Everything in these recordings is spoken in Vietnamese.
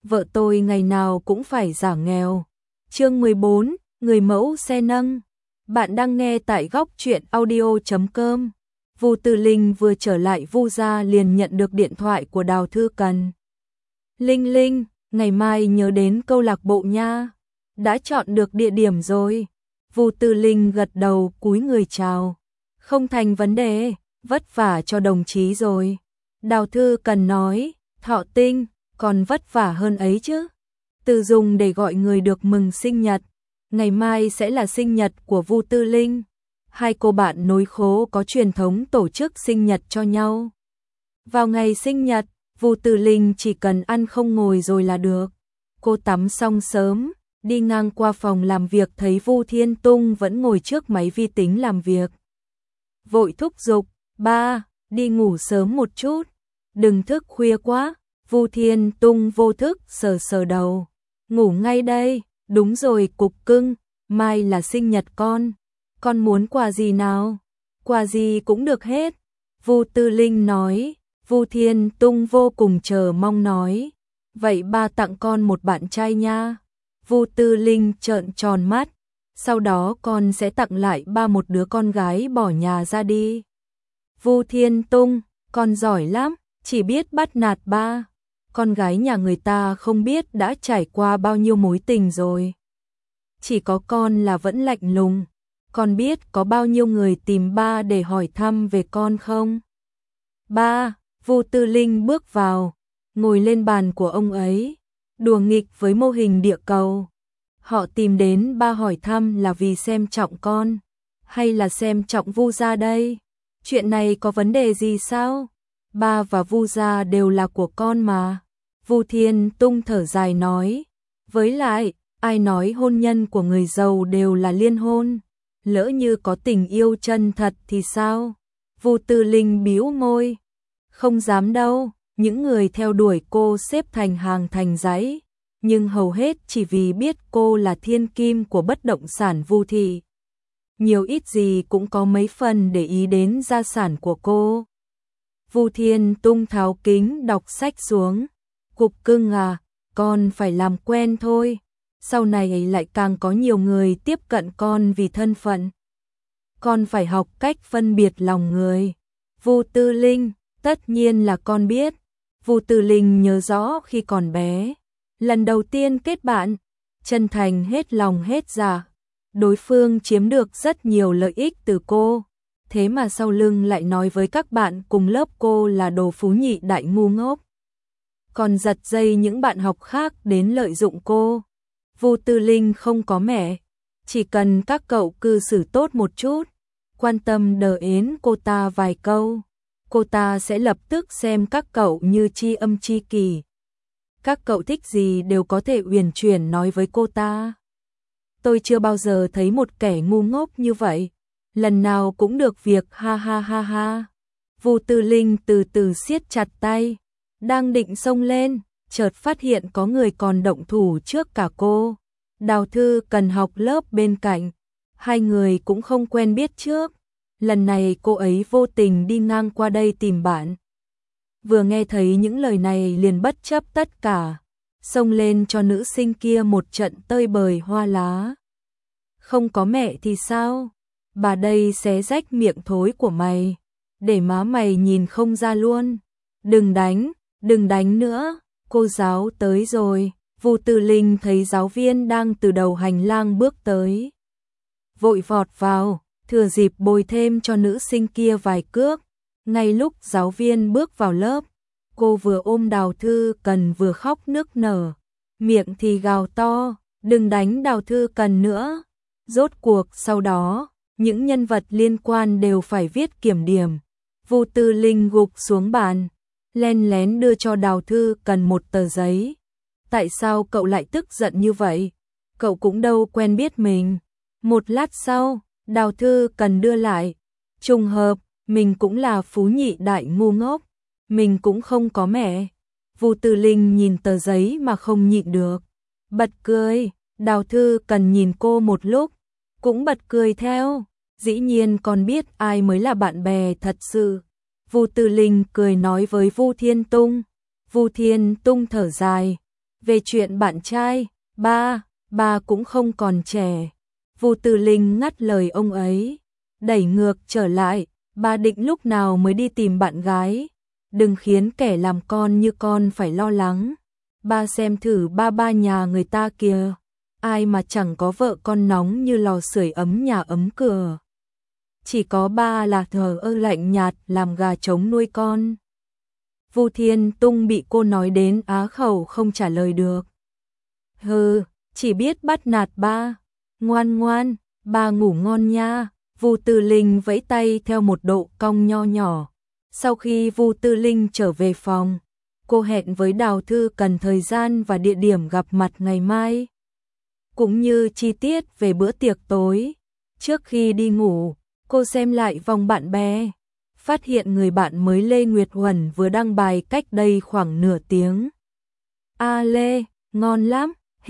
vợ tôi ngày nào cũng phải giả nghèo. Chương 14, người mẫu xe nâng. Bạn đang nghe tại góc truyện audio.com. Vu Tư Linh vừa trở lại Vu gia liền nhận được điện thoại của Đào Thư Cần. Linh Linh, ngày mai nhớ đến câu lạc bộ nha. Đã chọn được địa điểm rồi. Vu Tư Linh gật đầu cúi người chào. Không thành vấn đề, vất vả cho đồng chí rồi. Đào Thư Cần nói, Thọ Tinh, còn vất vả hơn ấy chứ. Từ dùng để gọi người được mừng sinh nhật. Ngày mai sẽ là sinh nhật của Vu Tư Linh. Hai cô bạn nối khố có truyền thống tổ chức sinh nhật cho nhau. Vào ngày sinh nhật, Vu Tư Linh chỉ cần ăn không ngồi rồi là được. Cô tắm xong sớm, đi ngang qua phòng làm việc thấy Vu Thiên Tung vẫn ngồi trước máy vi tính làm việc. Vội thúc giục, ba, đi ngủ sớm một chút, đừng thức khuya quá. Vu Thiên Tung vô thức sờ sờ đầu, ngủ ngay đây, đúng rồi cục cưng, mai là sinh nhật con muốn quà gì nào? Quà gì cũng được hết. Vu Tư Linh nói. Vu Thiên Tung vô cùng chờ mong nói, vậy ba tặng con một bạn trai nha. Vu Tư Linh trợn tròn mắt, sau đó con sẽ tặng lại ba một đứa con gái bỏ nhà ra đi. Vu Thiên Tung, con giỏi lắm, chỉ biết bắt nạt ba. Con gái nhà người ta không biết đã trải qua bao nhiêu mối tình rồi. Chỉ có con là vẫn lạnh lùng. Con biết có bao nhiêu người tìm ba để hỏi thăm về con không? Ba, Vu Tư Linh bước vào, ngồi lên bàn của ông ấy, đùa nghịch với mô hình địa cầu. Họ tìm đến ba hỏi thăm là vì xem trọng con, hay là xem trọng Vu gia đây? Chuyện này có vấn đề gì sao? Ba và Vu gia đều là của con mà. Vu Thiên Tung thở dài nói, với lại, ai nói hôn nhân của người giàu đều là liên hôn? Lỡ như có tình yêu chân thật thì sao? Vu Tư Linh bĩu môi, không dám đâu. Những người theo đuổi cô xếp thành hàng thành dãy, nhưng hầu hết chỉ vì biết cô là thiên kim của bất động sản Vu thị. Nhiều ít gì cũng có mấy phần để ý đến gia sản của cô. Vu Thiên Tung tháo kính đọc sách xuống, cục cưng à, con phải làm quen thôi. Sau này lại càng có nhiều người tiếp cận con vì thân phận. Con phải học cách phân biệt lòng người. Vu Tư Linh, tất nhiên là con biết. Vu Tư Linh nhớ rõ khi còn bé, lần đầu tiên kết bạn, chân thành hết lòng hết dạ. Đối phương chiếm được rất nhiều lợi ích từ cô, thế mà sau lưng lại nói với các bạn cùng lớp cô là đồ phú nhị đại ngu ngốc. Còn giật dây những bạn học khác đến lợi dụng cô. Vu Tư Linh không có mẹ, chỉ cần các cậu cư xử tốt một chút, quan tâm đờ ến cô ta vài câu, cô ta sẽ lập tức xem các cậu như tri âm tri kỷ. Các cậu thích gì đều có thể uyển chuyển nói với cô ta. Tôi chưa bao giờ thấy một kẻ ngu ngốc như vậy, lần nào cũng được việc ha ha ha ha. Vu Tư Linh từ từ siết chặt tay, đang định xông lên, chợt phát hiện có người còn động thủ trước cả cô. Đào Thư Cần học lớp bên cạnh, hai người cũng không quen biết trước. Lần này cô ấy vô tình đi ngang qua đây tìm bạn. Vừa nghe thấy những lời này liền bất chấp tất cả, xông lên cho nữ sinh kia một trận tơi bời hoa lá. Không có mẹ thì sao? Bà đây xé rách miệng thối của mày, để má mày nhìn không ra luôn. Đừng đánh nữa, cô giáo tới rồi. Vu Tư Linh thấy giáo viên đang từ đầu hành lang bước tới, vội vọt vào, thừa dịp bồi thêm cho nữ sinh kia vài cước. Ngay lúc giáo viên bước vào lớp, cô vừa ôm Đào Thư Cần vừa khóc nức nở, miệng thì gào to, đừng đánh Đào Thư Cần nữa. Rốt cuộc sau đó, những nhân vật liên quan đều phải viết kiểm điểm. Vu Tư Linh gục xuống bàn, len lén đưa cho Đào Thư Cần một tờ giấy. Tại sao cậu lại tức giận như vậy? Cậu cũng đâu quen biết mình. Một lát sau, Đào Thư Cần đưa lại. Trùng hợp, mình cũng là phú nhị đại ngu ngốc. Mình cũng không có mẹ. Vu Tư Linh nhìn tờ giấy mà không nhịn được, bật cười. Đào Thư Cần nhìn cô một lúc, cũng bật cười theo. Dĩ nhiên con biết ai mới là bạn bè thật sự. Vu Tư Linh cười nói với Vu Thiên Tung. Vu Thiên Tung thở dài. Về chuyện bạn trai, ba cũng không còn trẻ. Vu Tư Linh ngắt lời ông ấy, đẩy ngược trở lại, ba định lúc nào mới đi tìm bạn gái, đừng khiến kẻ làm con như con phải lo lắng. Ba xem thử ba nhà người ta kìa, ai mà chẳng có vợ con nóng như lò sưởi ấm nhà ấm cửa. Chỉ có ba là thờ ơ lạnh nhạt làm gà trống nuôi con. Vu Thiên Tung bị cô nói đến á khẩu không trả lời được. Hừ, chỉ biết bắt nạt ba. Ngoan ngoan, ba ngủ ngon nha. Vu Tư Linh vẫy tay theo một độ cong nho nhỏ. Sau khi Vu Tư Linh trở về phòng, cô hẹn với Đào Thư cần thời gian và địa điểm gặp mặt ngày mai, cũng như chi tiết về bữa tiệc tối. Trước khi đi ngủ, cô xem lại vòng bạn bè, phát hiện người bạn mới Lê Nguyệt Huẩn vừa đăng bài cách đây khoảng nửa tiếng. A Lê, ngon lắm,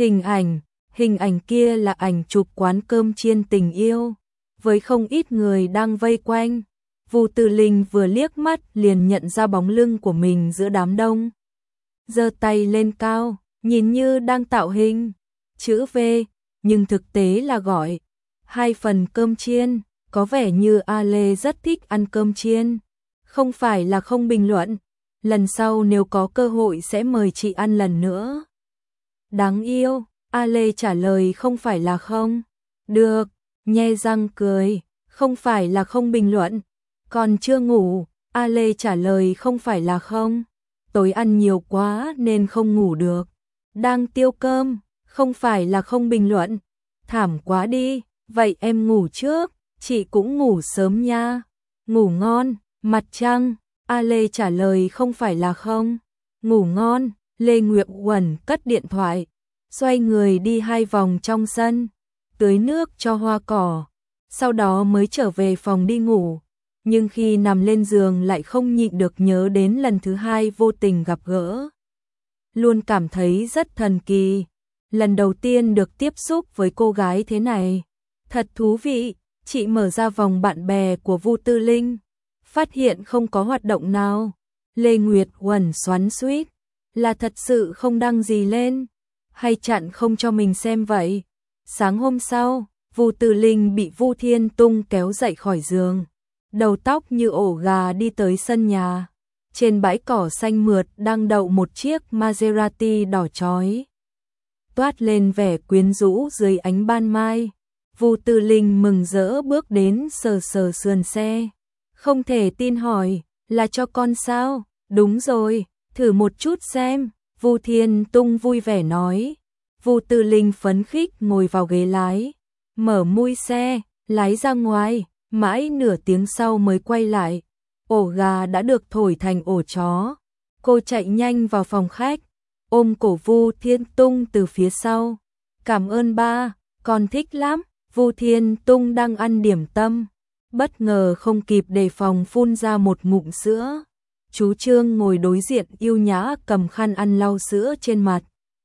hình ảnh kia là ảnh chụp quán cơm chiên tình yêu, với không ít người đang vây quanh. Vu Tư Linh vừa liếc mắt liền nhận ra bóng lưng của mình giữa đám đông. Giơ tay lên cao, nhìn như đang tạo hình chữ V, nhưng thực tế là gọi 2 phần cơm chiên, có vẻ như A Lê rất thích ăn cơm chiên. Không phải là không bình luận, lần sau nếu có cơ hội sẽ mời chị ăn lần nữa. Đáng yêu, A Lê trả lời không phải là không. Được, nhe răng cười, không phải là không bình luận. Còn chưa ngủ, A Lê trả lời không phải là không. Tối ăn nhiều quá nên không ngủ được. Đang tiêu cơm, không phải là không bình luận. Thảm quá đi, vậy em ngủ trước, chị cũng ngủ sớm nha. Ngủ ngon, mặt trăng, A Lê trả lời không phải là không. Ngủ ngon, Lê Nguyệt Huẩn cất điện thoại, xoay người đi 2 vòng trong sân, tưới nước cho hoa cỏ, sau đó mới trở về phòng đi ngủ. Nhưng khi nằm lên giường lại không nhịn được nhớ đến lần thứ 2 vô tình gặp gỡ. Luôn cảm thấy rất thần kỳ, lần đầu tiên được tiếp xúc với cô gái thế này. Thật thú vị, chị mở ra vòng bạn bè của Vu Tư Linh, phát hiện không có hoạt động nào. Lê Nguyệt Huẩn xoắn xuýt, là thật sự không đăng gì lên, hay chặn không cho mình xem vậy. Sáng hôm sau, Vu Tư Linh bị Vu Thiên Tung kéo dậy khỏi giường, đầu tóc như ổ gà đi tới sân nhà. Trên bãi cỏ xanh mượt đang đậu một chiếc Maserati đỏ chói, toát lên vẻ quyến rũ dưới ánh ban mai. Vu Tư Linh mừng rỡ bước đến sờ sờ sườn xe, không thể tin hỏi, là cho con sao? Đúng rồi, thử một chút xem, Vu Thiên Tung vui vẻ nói. Vu Tư Linh phấn khích ngồi vào ghế lái, mở mui xe, lái ra ngoài, mãi nửa tiếng sau mới quay lại. Ổ gà đã được thổi thành ổ chó. Cô chạy nhanh vào phòng khách, ôm cổ Vu Thiên Tung từ phía sau. Cảm ơn ba, con thích lắm. Vu Thiên Tung đang ăn điểm tâm, bất ngờ không kịp đề phòng phun ra một ngụm sữa. Chú Trương ngồi đối diện Yêu Nhã cầm khăn ăn lau sữa trên mặt.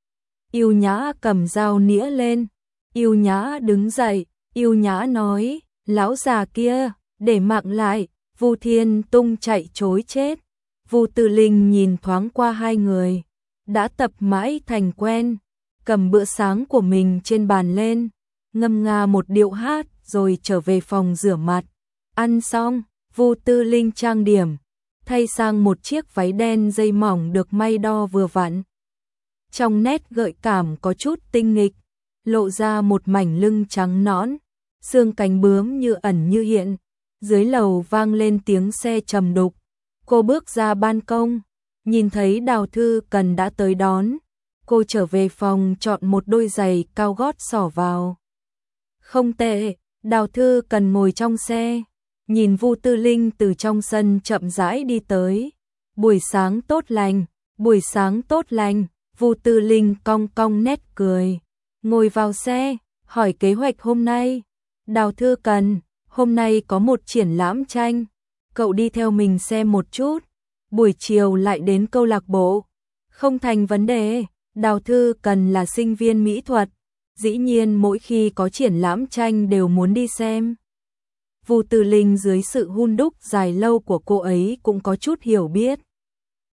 Yêu Nhã cầm dao nĩa lên. Yêu Nhã đứng dậy, Yêu Nhã nói, lão già kia, để mạng lại. Vu Thiên Tung chạy trối chết. Vu Tư Linh nhìn thoáng qua hai người, đã tập mãi thành quen, cầm bữa sáng của mình trên bàn lên, ngâm nga một điệu hát rồi trở về phòng rửa mặt. Ăn xong, Vu Tư Linh trang điểm, thay sang một chiếc váy đen dây mỏng được may đo vừa vặn. Trong nét gợi cảm có chút tinh nghịch, lộ ra một mảnh lưng trắng nõn, xương cánh bướm như ẩn như hiện. Dưới lầu vang lên tiếng xe trầm đục. Cô bước ra ban công, nhìn thấy Đào Thư Cần đã tới đón. Cô trở về phòng chọn một đôi giày cao gót xỏ vào. Không tệ, Đào Thư Cần ngồi trong xe, nhìn Vu Tư Linh từ trong sân chậm rãi đi tới. Buổi sáng tốt lành, buổi sáng tốt lành. Vu Tư Linh cong cong nét cười, ngồi vào xe, hỏi kế hoạch hôm nay. Đào Thư Cần, hôm nay có một triển lãm tranh, cậu đi theo mình xem một chút, buổi chiều lại đến câu lạc bộ. Không thành vấn đề, Đào Thư Cần là sinh viên mỹ thuật, dĩ nhiên mỗi khi có triển lãm tranh đều muốn đi xem. Vu Tư Linh dưới sự hun đúc dài lâu của cô ấy cũng có chút hiểu biết.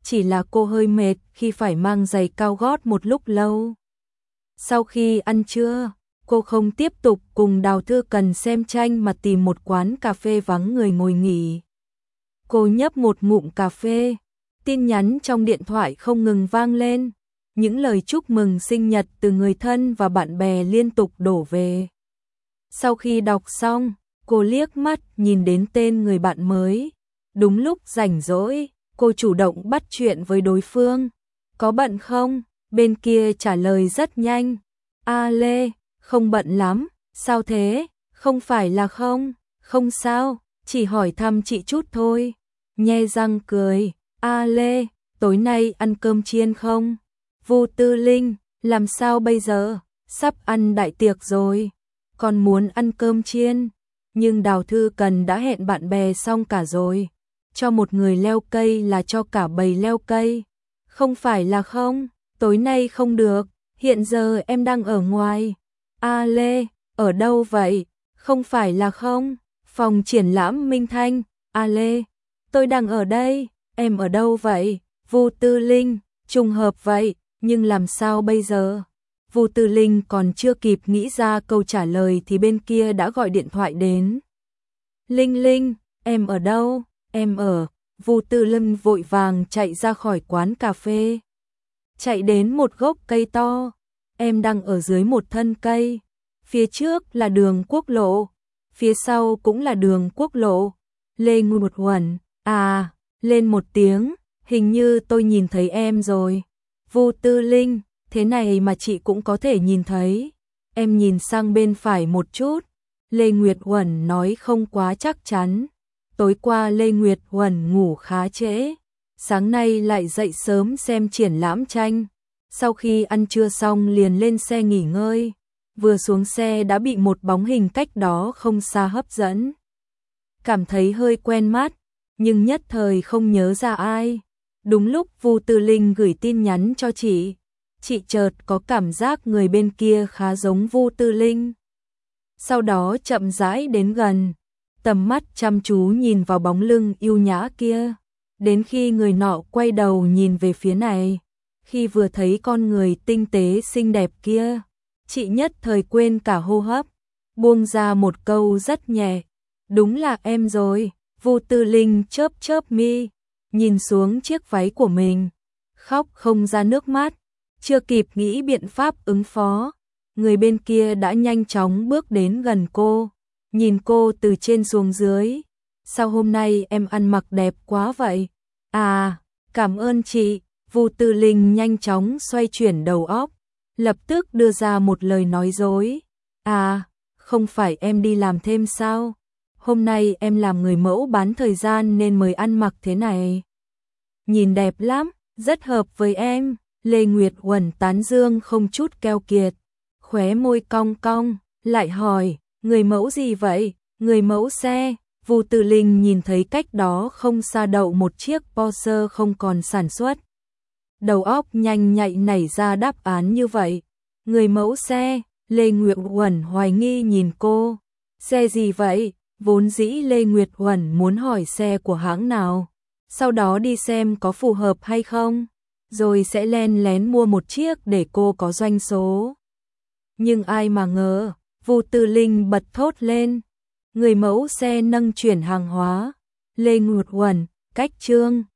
chỉ là cô hơi mệt khi phải mang giày cao gót một lúc lâu. Sau khi ăn trưa, cô không tiếp tục cùng Đào Thư Cần xem tranh mà tìm một quán cà phê vắng người ngồi nghỉ. Cô nhấp một ngụm cà phê, tin nhắn trong điện thoại không ngừng vang lên, những lời chúc mừng sinh nhật từ người thân và bạn bè liên tục đổ về. Sau khi đọc xong, cô liếc mắt nhìn đến tên người bạn mới. Đúng lúc rảnh rỗi, cô chủ động bắt chuyện với đối phương. Có bận không? Bên kia trả lời rất nhanh. Lê, không bận lắm, sao thế? Không phải là không sao, chỉ hỏi thăm chị chút thôi. Nhe răng cười, Lê, tối nay ăn cơm chiên không? Vu Tư Linh, làm sao bây giờ? Sắp ăn đại tiệc rồi, còn muốn ăn cơm chiên. Nhưng Đào Thư Cần đã hẹn bạn bè xong cả rồi. Cho một người leo cây là cho cả bầy leo cây. Không phải là không, tối nay không được, hiện giờ em đang ở ngoài. Lê, ở đâu vậy? Không phải là không, phòng triển lãm Minh Thanh. Lê, tôi đang ở đây, em ở đâu vậy? Vu Tư Linh, trùng hợp vậy, nhưng làm sao bây giờ? Vu Tư Linh còn chưa kịp nghĩ ra câu trả lời thì bên kia đã gọi điện thoại đến. Linh Linh, em ở đâu? Em ở. Vu Tư Linh vội vàng chạy ra khỏi quán cà phê. Chạy đến một gốc cây to. Em đang ở dưới một thân cây. Phía trước là đường quốc lộ. Phía sau cũng là đường quốc lộ. Lê Nguyệt Uẩn, lên một tiếng. Hình như tôi nhìn thấy em rồi. Vu Tư Linh, thế này mà chị cũng có thể nhìn thấy. Em nhìn sang bên phải một chút. Lê Nguyệt Uẩn nói không quá chắc chắn. Tối qua Lê Nguyệt Uẩn ngủ khá trễ. Sáng nay lại dậy sớm xem triển lãm tranh. Sau khi ăn trưa xong liền lên xe nghỉ ngơi. Vừa xuống xe đã bị một bóng hình cách đó không xa hấp dẫn. Cảm thấy hơi quen mắt, nhưng nhất thời không nhớ ra ai. Đúng lúc Vu Tư Linh gửi tin nhắn cho chị chợt có cảm giác người bên kia khá giống Vu Tư Linh. Sau đó chậm rãi đến gần, tầm mắt chăm chú nhìn vào bóng lưng yêu nhã kia, đến khi người nọ quay đầu nhìn về phía này. Khi vừa thấy con người tinh tế xinh đẹp kia, chị nhất thời quên cả hô hấp, buông ra một câu rất nhẹ, đúng là em rồi. Vu Tư Linh chớp chớp mi, nhìn xuống chiếc váy của mình, khóc không ra nước mắt, chưa kịp nghĩ biện pháp ứng phó, người bên kia đã nhanh chóng bước đến gần cô, nhìn cô từ trên xuống dưới. Sao hôm nay em ăn mặc đẹp quá vậy? Cảm ơn chị. Vu Tư Linh nhanh chóng xoay chuyển đầu óc, lập tức đưa ra một lời nói dối. Không phải em đi làm thêm sao? Hôm nay em làm người mẫu bán thời gian nên mới ăn mặc thế này. Nhìn đẹp lắm, rất hợp với em. Lê Nguyệt Uẩn tán dương không chút keo kiệt, khóe môi cong cong, lại hỏi, người mẫu gì vậy? Người mẫu xe. Vu Tư Linh nhìn thấy cách đó không xa đậu một chiếc Porsche không còn sản xuất. Đầu óc nhanh nhạy nảy ra đáp án như vậy. Người mẫu xe. Lê Nguyệt Uẩn hoài nghi nhìn cô. Xe gì vậy? Vốn dĩ Lê Nguyệt Uẩn muốn hỏi xe của hãng nào, sau đó đi xem có phù hợp hay không, rồi sẽ len lén mua một chiếc để cô có doanh số. Nhưng ai mà ngờ, Vu Tư Linh bật thốt lên. Người mẫu xe nâng chuyển hàng hóa. Lê Nguyệt Uẩn, cách chương